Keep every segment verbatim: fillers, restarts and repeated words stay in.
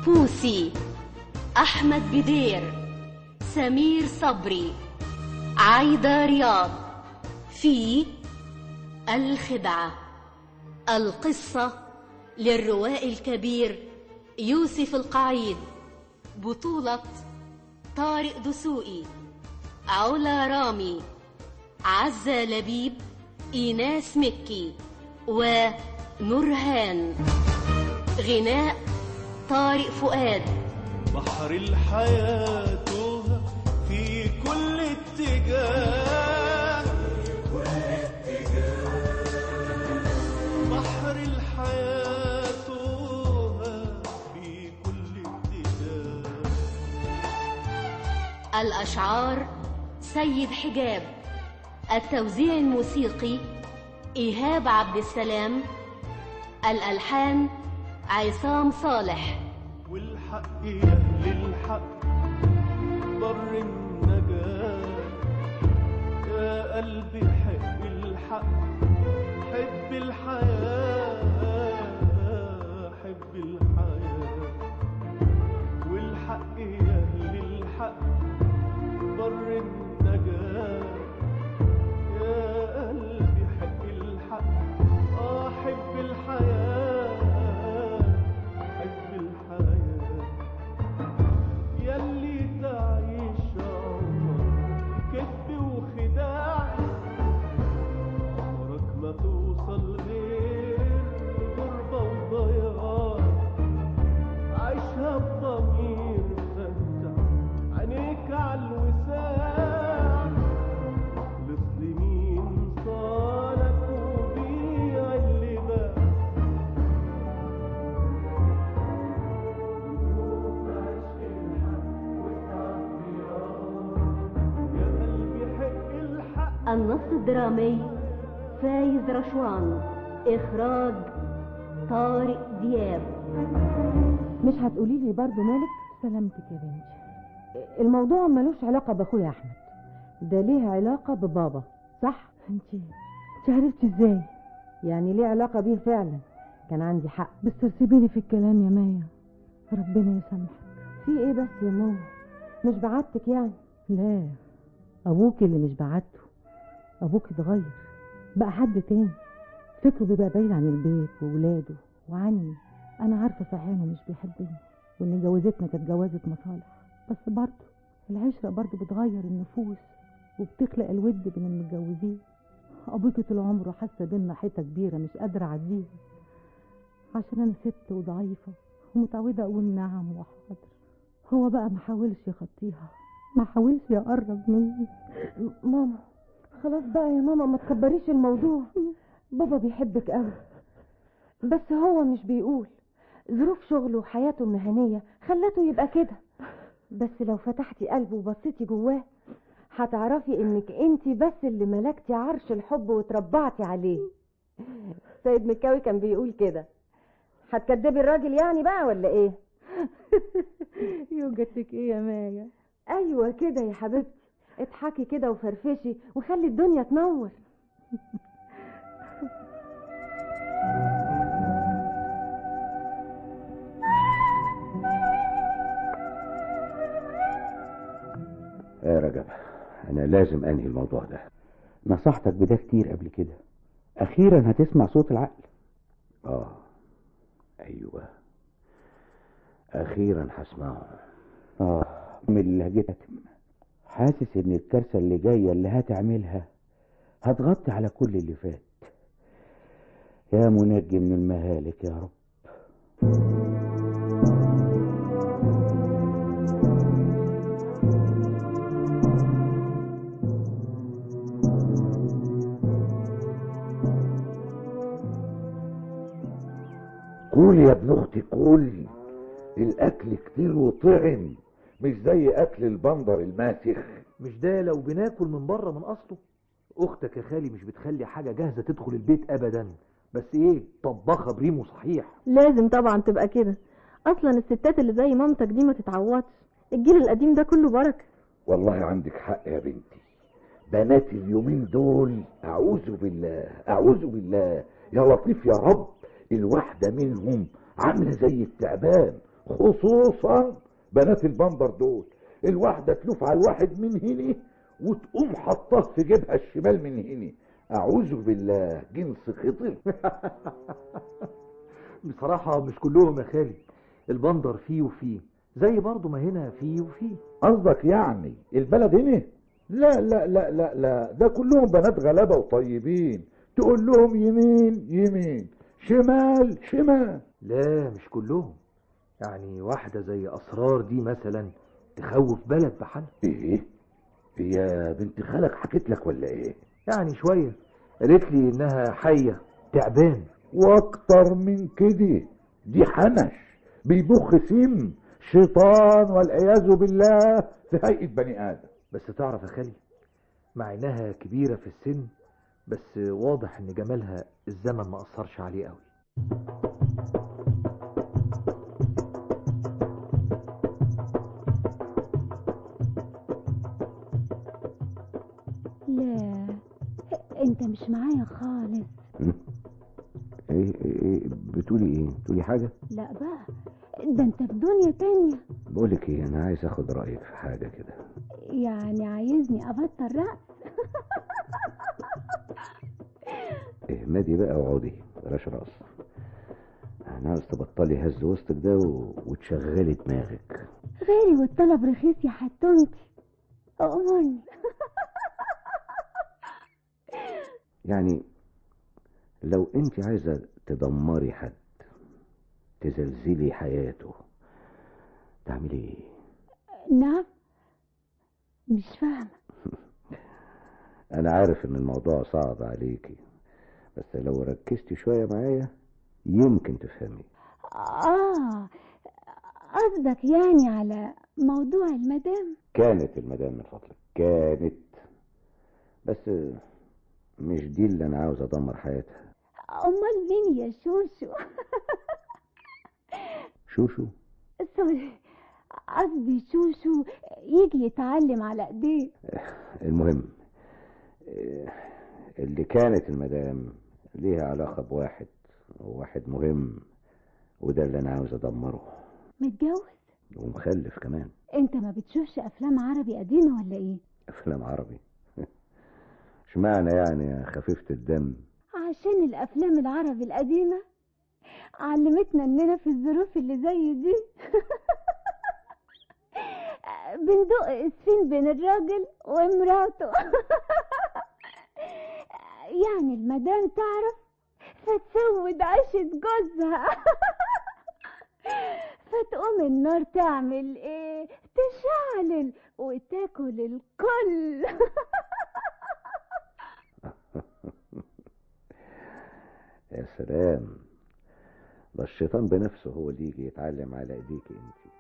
بوسي، أحمد بدير، سمير صبري، عايدة رياض. في الخدعة، القصة للروائي الكبير يوسف القعيد، بطولة طارق دسوقي، علا رامي، عزة لبيب، إيناس مكي ونورهان. غناء طارق فؤاد. بحر الحياة توه في كل اتجاه، كل اتجاه. بحر الحياة توه في كل اتجاه. الأشعار سيد حجاب، التوزيع الموسيقي إيهاب عبد السلام، الألحان عصام صالح. والحق يا أهل الحق بر النجاة، يا قلبي حب الحق، حب الحياة، حب الحياة. والحق يا أهل الحق بر النجاة، يا قلبي حب الحق، آه حب الحياة، حب الحياة. ياللي تعيش عمرك كذب وخداع، عمرك ما توصل غير غربة وضياع. عيشها بضمير فتح عينيك عالوساع، خلص لمين صالك وبيع اللي باع. النص الدرامي فايز رشوان، إخراج طارق دياب. مش هتقولي لي برضو مالك؟ سلامتك يا بنتي. الموضوع ملوش علاقة بأخويا أحمد، ده ليه علاقة ببابا، صح؟ انت انت عرفتي ازاي؟ يعني ليه علاقة بيه فعلا، كان عندي حق. بس سيبيني في الكلام يا مايا، ربنا يسامحك. في ايه بس يا ماما؟ مش بعتك يعني؟ لا، ابوك اللي مش بعته. ابوك اتغير، بقى حد تاني، فكره بيبقى بعيد عن البيت وولاده وعني. انا عارفه صحيح انه مش بيحبني، وان جوازتنا كانت جوازه مصالح، بس برضه العشره برضه بتغير النفوس وبتخلق الود بين المتجوزين. ابوك طول عمره حاسه بينا حيطه كبيره مش قادره اعديها، عشان انا ست وضعيفه ومتعوده اقول نعم وحاضر. هو بقى ما حاولش يخطيها، ما حاولش يقرب مني. ماما خلاص بقى يا ماما، ما تكبريش الموضوع. بابا بيحبك قوي، بس هو مش بيقول. ظروف شغله وحياته المهنيه خلته يبقى كده. بس لو فتحتي قلبه وبصيتي جواه هتعرفي انك انتي بس اللي ملكتي عرش الحب وتربعتي عليه. سيد مكاوي كان بيقول كده. هتكدبي الراجل يعني بقى ولا ايه؟ يوجتك ايه يا مايا؟ ايوه كده يا حبيبتي، اضحكي كده وفرفشي وخلي الدنيا تنور. يا رجب، انا لازم انهي الموضوع ده. نصحتك بده كتير قبل كده، اخيرا هتسمع صوت العقل. اه ايوه، اخيرا هسمعه. اه من لهجتك حاسس ان الكارثه اللي جايه اللي هتعملها هتغطي على كل اللي فات. يا منجي من المهالك يا رب. قولي يا ابن اختي قولي، الاكل كتير وطعم مش زي اكل البندر الماسخ. مش ده لو بناكل من بره من اصله. اختك يا خالي مش بتخلي حاجه جاهزه تدخل البيت ابدا، بس ايه، طباخه بريمو صحيح. لازم طبعا تبقى كده، اصلا الستات اللي زي مامتك دي ما تتعوضش، الجيل القديم ده كله بركه. والله عندك حق يا بنتي، بنات اليومين دول اعوذ بالله اعوذ بالله، يا لطيف يا رب، الواحده منهم عامله زي التعبان خصوصا بنات البندر دول. الواحدة تلوف على الواحد من هنا وتقوم حطاه في جيبها الشمال من هنا. اعوذ بالله، جنس خطر. بصراحة مش كلهم يا خالي، البندر فيه وفيه، زي برضو ما هنا فيه وفيه. قصدك يعني البلد هنا؟ لا لا لا لا لا، ده كلهم بنات غلابة وطيبين، تقول لهم يمين يمين، شمال شمال. لا مش كلهم، يعني واحدة زي أسرار دي مثلا تخوف بلد بحالها. ايه؟ هي بنت خالك حكيت لك ولا ايه؟ يعني شوية، قالت لي انها حية تعبان. واكتر من كده، دي حنش بيبخ سم شيطان والعياذ بالله في هيئة بني ادم. بس تعرف يا خالي، مع انها كبيرة في السن، بس واضح ان جمالها الزمن ما اثرش عليه قوي. لا انت مش معايا خالص. ايه ايه بتقولي ايه؟ بتقولي حاجة؟ لا بقى، ده انت في دنيا تانية. بقولك ايه، انا عايز اخد رأيك في حاجة كده. يعني عايزني ابطل رقص؟ اهمدي بقى واقعدي، بلاش رقص. انا عايز تبطلي هز وسطك ده و... وتشغلي دماغك. غالي والطلب رخيص يا حتونتي، أمرني. يعني لو انت عايزة تدمري حد، تزلزلي حياته، تعملي ايه؟ نعم، مش فاهمة. انا عارف ان الموضوع صعب عليكي، بس لو ركزتي شوية معايا يمكن تفهمي. اه، قصدك يعني على موضوع المدام؟ كانت المدام من فضلك، كانت، بس مش دي اللي انا عاوز ادمر حياتها. امال مين يا شوشو؟ شوشو؟ سوري، قصدي شوشو يجي يتعلم على ايديه. المهم، اللي كانت المدام ليها علاقة بواحد، وواحد مهم، وده اللي انا عاوز ادمره. متجوز ومخلف كمان. انت ما بتشوفش افلام عربي قديمة ولا ايه؟ افلام عربي؟ اشمعنى يعني يا خفيفة الدم؟ عشان الافلام العربي القديمة علمتنا اننا في الظروف اللي زي دي بندق السين بين الراجل ومراته. يعني المدام تعرف فتسود عيشة جوزها. فتقوم النار تعمل ايه؟ تشعلل وتاكل الكل. يا سلام، ده الشيطان بنفسه هو اللي يجي يتعلم على ايديك انت.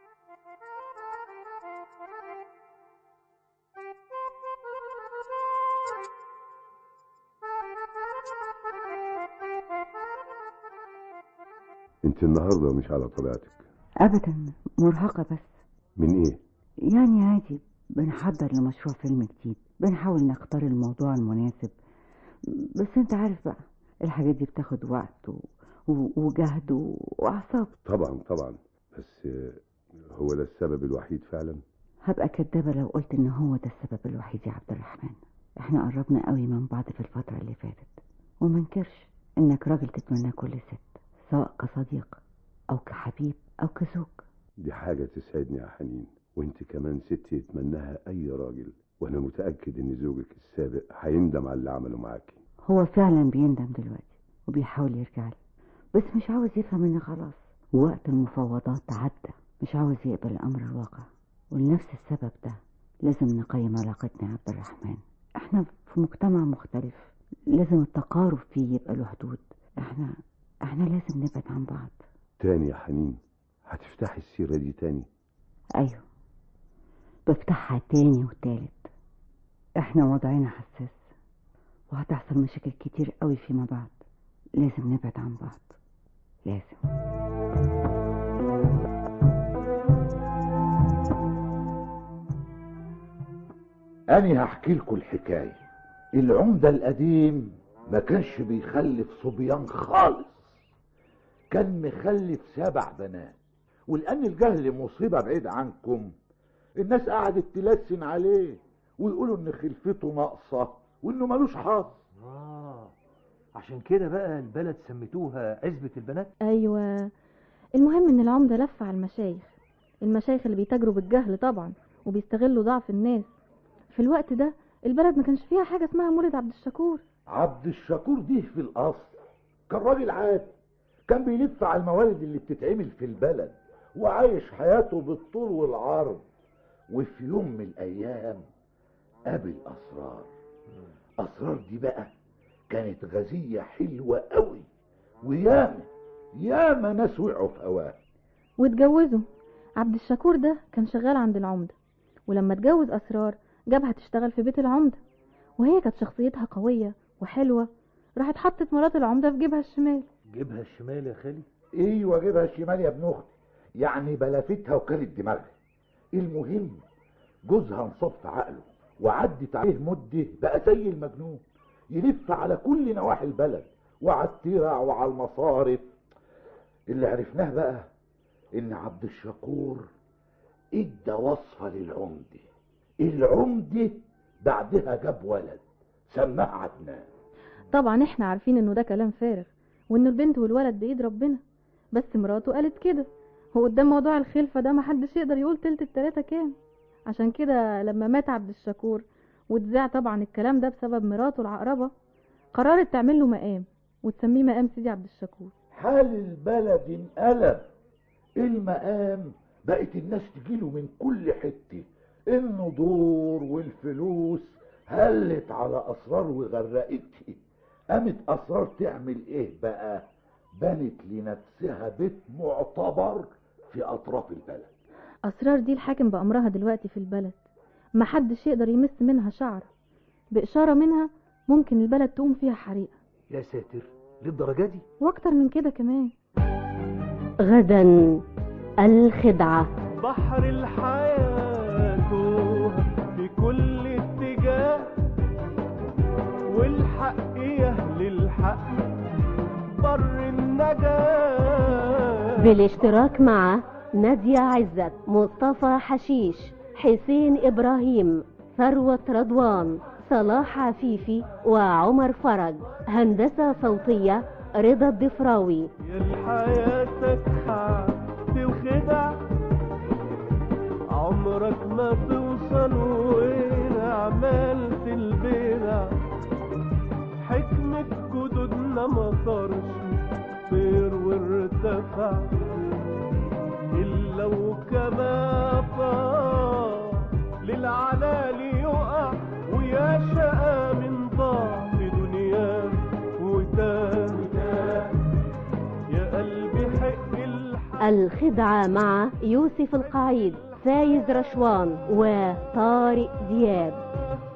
انت النهارده مش على طبيعتك. ابدا، مرهقة بس. من ايه؟ يعني عادي، بنحضر لمشروع فيلم جديد، بنحاول نختار الموضوع المناسب، بس انت عارف بقى الحاجات دي بتاخد وقت و... و... وجهد و... واعصاب. طبعا طبعا، بس هو ده السبب الوحيد فعلا؟ هبقى كدابة لو قلت ان هو ده السبب الوحيد يا عبد الرحمن. احنا قربنا قوي من بعض في الفترة اللي فاتت، ومنكرش انك راجل تتمنى كل ست، سواء كصديق او كحبيب او كزوج. دي حاجة تسعدني يا حنين، وانت كمان ست يتمناها اي راجل، وانا متأكد ان زوجك السابق هيندم على اللي عمله معاكي. هو فعلا بيندم دلوقتي وبيحاول يرجع لي، بس مش عاوز يفهم ان خلاص وقت المفاوضات عدى، مش عاوز يقبل الامر الواقع. ولنفس السبب ده لازم نقيم علاقتنا يا عبد الرحمن. احنا في مجتمع مختلف، لازم التقارب فيه يبقى له حدود. احنا احنا لازم نبعد عن بعض. تاني يا حنين؟ هتفتحي السيرة دي تاني؟ ايوه، بفتحها تاني وتالت. احنا وضعنا حساس، وهتحصل مشاكل كتير قوي فيما بعد. لازم نبعد عن بعض، لازم. أنا هحكي لكم الحكاية. العمدة القديم ما كانش بيخلف صبيان خالص، كان مخلف سبع بنات، ولأن الجهل مصيبة بعيد عنكم الناس قعدت تلسن عليه ويقولوا ان خلفته ناقصة وانه ملوش حظ. اه عشان كده بقى البلد سميتوها عزبة البنات. ايوه، المهم ان العمدة لف على المشايخ المشايخ اللي بيتاجروا بالجهل طبعا وبيستغلوا ضعف الناس. في الوقت ده البلد ما كانش فيها حاجة اسمها مولد عبد الشكور. عبد الشكور دي في الأصل كان راجل عادي، كان بيلف على الموالد اللي بتتعمل في البلد وعايش حياته بالطول والعرض. وفي يوم من الأيام قابل أسرار. أسرار دي بقى كانت غزية حلوة قوي، وياما ياما ناس وقعوا في هواها واتجوزوا. عبد الشكور ده كان شغال عند العمدة، ولما اتجوز أسرار جابها تشتغل في بيت العمدة، وهي كانت شخصيتها قوية وحلوة. راحت حطت مرات العمدة في جيبها الشمال. جيبها الشمال يا خالي؟ ايوه جيبها الشمال يا ابن اختي، يعني بلفتها وكلت دماغها. المهم جوزها انصاب في عقله وعدت عليه مده بقى زي المجنون، يلف على كل نواحي البلد وعلى الترع وعلى المصارف. اللي عرفناه بقى ان عبد الشكور ادى وصفة للعمدة. العمدة بعدها جاب ولد سماه عدنان. طبعا احنا عارفين انه ده كلام فارغ، وان البنت والولد بايد ربنا، بس مراته قالت كده. وقدام موضوع الخلفة ده محدش يقدر يقول تلت التلاتة كام. عشان كده لما مات عبد الشكور واتذاع طبعا الكلام ده بسبب مراته العقربة، قررت تعمل له مقام وتسميه مقام سيدي عبد الشكور. حال البلد انقلب. المقام بقت الناس تجيله من كل حتة. النضور والفلوس هلت على أسرار وغرقتها. قامت أسرار تعمل ايه بقى؟ بنت لنفسها بيت معتبر في أطراف البلد. أسرار دي الحاكم بأمرها دلوقتي في البلد، محدش يقدر يمس منها شعر. بإشارة منها ممكن البلد تقوم فيها حريقة. يا ساتر، للدرجة دي؟ واكتر من كده كمان. غدا الخدعة. بحر الحياة في كل اتجاه، والحق يهل الحق بر النجاة. بالاشتراك مع نادية عزت، مصطفى حشيش، حسين إبراهيم، ثروة رضوان، صلاح عفيفي، وعمر فرج. هندسة صوتية رضا الضفراوي. يا الحياة تكحت وخدع، عمرك ما توصل وين عملت البدع. حكمة جدودنا ما طارش طير وارتفع، إلا وكما طار للعلالي يقع. ويا شقى من ضاع في دنياه وتاه، يا قلبي حق الحق. الخدعة مع يوسف القعيد، فايز رشوان، وطارق دياب.